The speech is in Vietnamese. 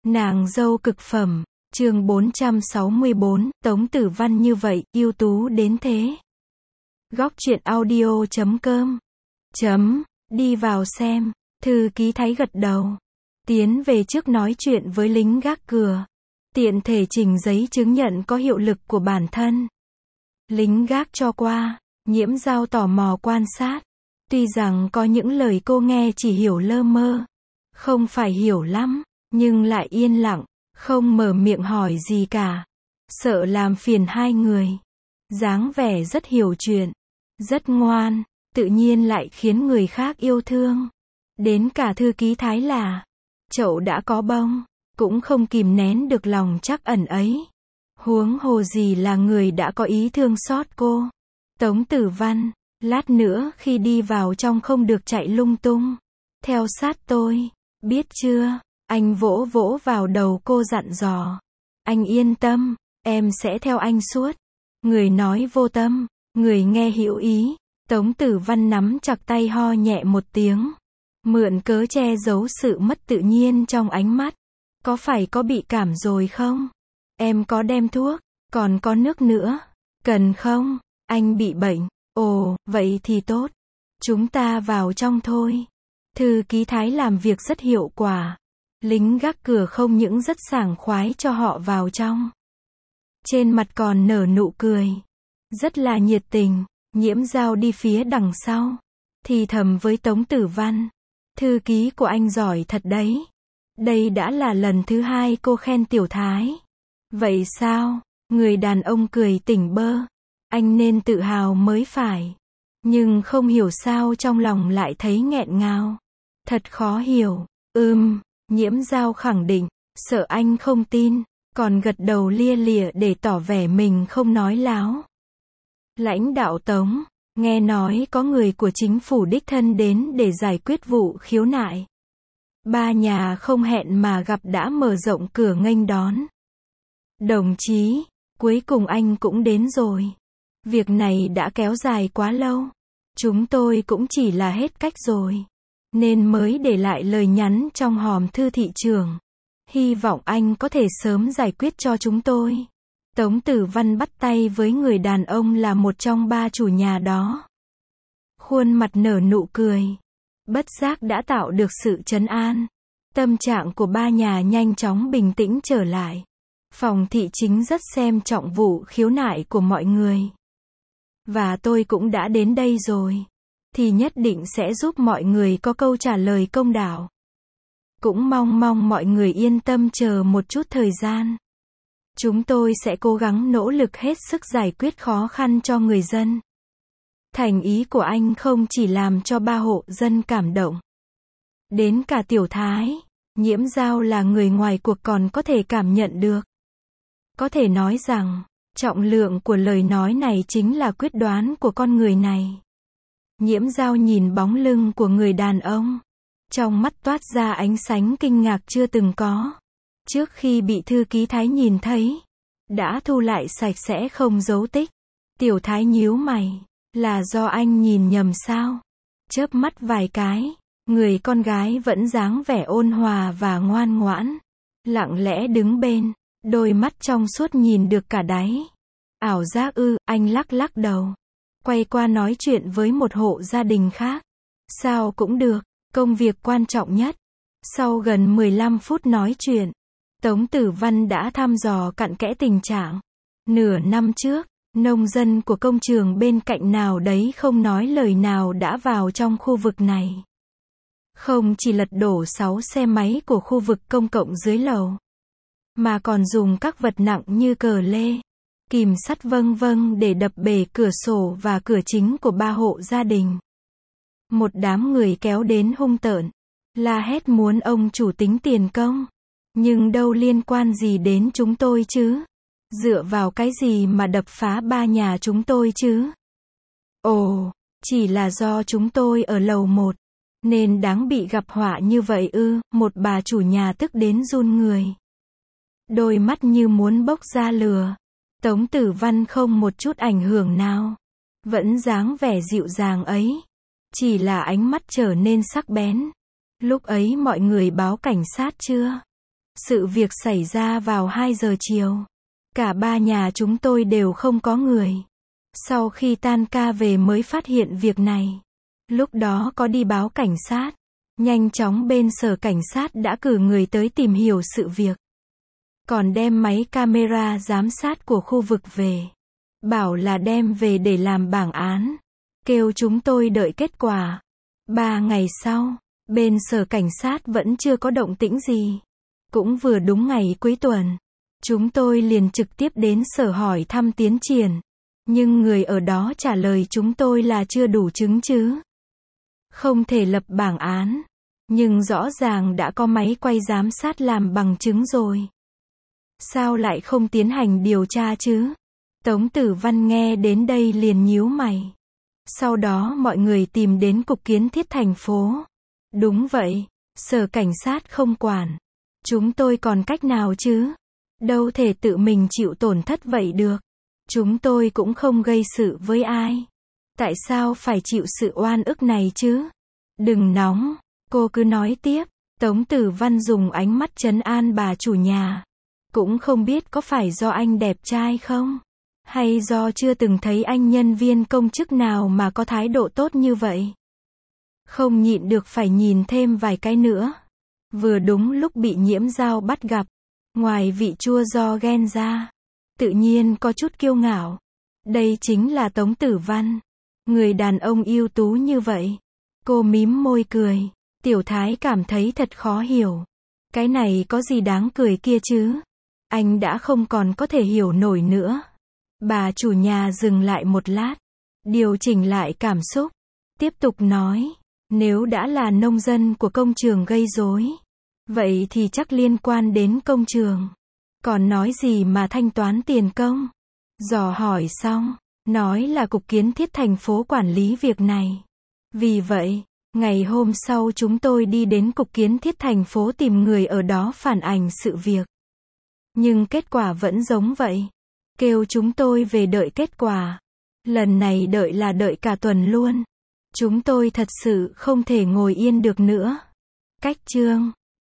Nàng dâu cực phẩm, chương 464, Tống Tử Văn như vậy, ưu tú đến thế. Góc truyện audio.com đi vào xem, thư ký Thái gật đầu. Tiến về trước nói chuyện với lính gác cửa. Tiện thể trình giấy chứng nhận có hiệu lực của bản thân. Lính gác cho qua, Nhiễm Dao tò mò quan sát. Tuy rằng có những lời cô nghe chỉ hiểu lơ mơ. Không phải hiểu lắm, nhưng lại yên lặng, không mở miệng hỏi gì cả. Sợ làm phiền hai người. Dáng vẻ rất hiểu chuyện, rất ngoan, tự nhiên lại khiến người khác yêu thương. Đến cả thư ký Thái là chậu đã có bông, cũng không kìm nén được lòng trắc ẩn ấy. Huống hồ gì là người đã có ý thương xót cô. Tống Tử Văn, lát nữa khi đi vào trong không được chạy lung tung. Theo sát tôi, biết chưa? Anh vỗ vỗ vào đầu cô dặn dò. Anh yên tâm, em sẽ theo anh suốt. Người nói vô tâm, người nghe hữu ý. Tống Tử Văn nắm chặt tay ho nhẹ một tiếng. Mượn cớ che giấu sự mất tự nhiên trong ánh mắt. Có phải có bị cảm rồi không? Em có đem thuốc, còn có nước nữa. Cần không? Anh bị bệnh. Ồ, vậy thì tốt. Chúng ta vào trong thôi. Thư ký Thái làm việc rất hiệu quả. Lính gác cửa không những rất sảng khoái cho họ vào trong. Trên mặt còn nở nụ cười. Rất là nhiệt tình. Nhiễm Dao đi phía đằng sau. Thì thầm với Tống Tử Văn. Thư ký của anh giỏi thật đấy. Đây đã là lần thứ hai cô khen Tiểu Thái. Vậy sao? Người đàn ông cười tỉnh bơ. Anh nên tự hào mới phải. Nhưng không hiểu sao trong lòng lại thấy nghẹn ngào. Thật khó hiểu. Nhiễm Dao khẳng định, sợ anh không tin, còn gật đầu lia lịa để tỏ vẻ mình không nói láo. Lãnh đạo Tống, nghe nói có người của chính phủ đích thân đến để giải quyết vụ khiếu nại. Ba nhà không hẹn mà gặp đã mở rộng cửa nghênh đón. Đồng chí, cuối cùng anh cũng đến rồi. Việc này đã kéo dài quá lâu. Chúng tôi cũng chỉ là hết cách rồi. Nên mới để lại lời nhắn trong hòm thư thị trưởng. Hy vọng anh có thể sớm giải quyết cho chúng tôi. Tống Tử Văn bắt tay với người đàn ông là một trong ba chủ nhà đó. Khuôn mặt nở nụ cười. Bất giác đã tạo được sự trấn an. Tâm trạng của ba nhà nhanh chóng bình tĩnh trở lại. Phòng thị chính rất xem trọng vụ khiếu nại của mọi người. Và tôi cũng đã đến đây rồi. Thì nhất định sẽ giúp mọi người có câu trả lời công đạo. Cũng mong mọi người yên tâm chờ một chút thời gian. Chúng tôi sẽ cố gắng nỗ lực hết sức giải quyết khó khăn cho người dân. Thành ý của anh không chỉ làm cho ba hộ dân cảm động. Đến cả Tiểu Thái, Nhiễm Dao là người ngoài cuộc còn có thể cảm nhận được. Có thể nói rằng, trọng lượng của lời nói này chính là quyết đoán của con người này. Nhiễm Dao nhìn bóng lưng của người đàn ông. Trong mắt toát ra ánh sáng kinh ngạc chưa từng có. Trước khi bị thư ký Thái nhìn thấy, đã thu lại sạch sẽ không dấu tích. Tiểu Thái nhíu mày, là do anh nhìn nhầm sao? Chớp mắt vài cái, người con gái vẫn dáng vẻ ôn hòa và ngoan ngoãn. Lặng lẽ đứng bên, đôi mắt trong suốt nhìn được cả đáy. Ảo giác ư? Anh lắc đầu. Quay qua nói chuyện với một hộ gia đình khác. Sao cũng được, công việc quan trọng nhất. Sau gần 15 phút nói chuyện, Tống Tử Văn đã thăm dò cặn kẽ tình trạng. Nửa năm trước, nông dân của công trường bên cạnh nào đấy không nói lời nào đã vào trong khu vực này. Không chỉ lật đổ 6 xe máy của khu vực công cộng dưới lầu, mà còn dùng các vật nặng như cờ lê, kìm sắt để đập bể cửa sổ và cửa chính của ba hộ gia đình. Một đám người kéo đến hung tợn, la hét muốn ông chủ tính tiền công. Nhưng đâu liên quan gì đến chúng tôi chứ? Dựa vào cái gì mà đập phá ba nhà chúng tôi chứ? Ồ, chỉ là do chúng tôi ở lầu 1, nên đáng bị gặp họa như vậy ư? Một bà chủ nhà tức đến run người. Đôi mắt như muốn bốc ra lửa. Tống Tử Văn không một chút ảnh hưởng nào. Vẫn dáng vẻ dịu dàng ấy. Chỉ là ánh mắt trở nên sắc bén. Lúc ấy mọi người báo cảnh sát chưa? Sự việc xảy ra vào 2 giờ chiều. Cả 3 nhà chúng tôi đều không có người. Sau khi tan ca về mới phát hiện việc này. Lúc đó có đi báo cảnh sát. Nhanh chóng bên sở cảnh sát đã cử người tới tìm hiểu sự việc. Còn đem máy camera giám sát của khu vực về. Bảo là đem về để làm bảng án. Kêu chúng tôi đợi kết quả. 3 ngày sau, bên sở cảnh sát vẫn chưa có động tĩnh gì. Cũng vừa đúng ngày cuối tuần. Chúng tôi liền trực tiếp đến sở hỏi thăm tiến triển. Nhưng người ở đó trả lời chúng tôi là chưa đủ chứng chứ. Không thể lập bảng án. Nhưng rõ ràng đã có máy quay giám sát làm bằng chứng rồi. Sao lại không tiến hành điều tra chứ? Tống Tử Văn nghe đến đây liền nhíu mày. Sau đó mọi người tìm đến cục kiến thiết thành phố. Đúng vậy, sở cảnh sát không quản. Chúng tôi còn cách nào chứ? Đâu thể tự mình chịu tổn thất vậy được. Chúng tôi cũng không gây sự với ai. Tại sao phải chịu sự oan ức này chứ? Đừng nóng, cô cứ nói tiếp. Tống Tử Văn dùng ánh mắt trấn an bà chủ nhà. Cũng không biết có phải do anh đẹp trai không? Hay do chưa từng thấy anh nhân viên công chức nào mà có thái độ tốt như vậy? Không nhịn được phải nhìn thêm vài cái nữa. Vừa đúng lúc bị Nhiễm Dao bắt gặp. Ngoài vị chua do ghen ra, tự nhiên có chút kiêu ngạo. Đây chính là Tống Tử Văn. Người đàn ông ưu tú như vậy. Cô mím môi cười. Tiểu Thái cảm thấy thật khó hiểu. Cái này có gì đáng cười kia chứ? Anh đã không còn có thể hiểu nổi nữa. Bà chủ nhà dừng lại một lát. Điều chỉnh lại cảm xúc. Tiếp tục nói. Nếu đã là nông dân của công trường gây rối, vậy thì chắc liên quan đến công trường. Còn nói gì mà thanh toán tiền công? Dò hỏi xong, nói là cục kiến thiết thành phố quản lý việc này. Vì vậy, ngày hôm sau chúng tôi đi đến cục kiến thiết thành phố tìm người ở đó phản ảnh sự việc. Nhưng kết quả vẫn giống vậy. Kêu chúng tôi về đợi kết quả. Lần này đợi là đợi cả tuần luôn. Chúng tôi thật sự không thể ngồi yên được nữa. Cách chương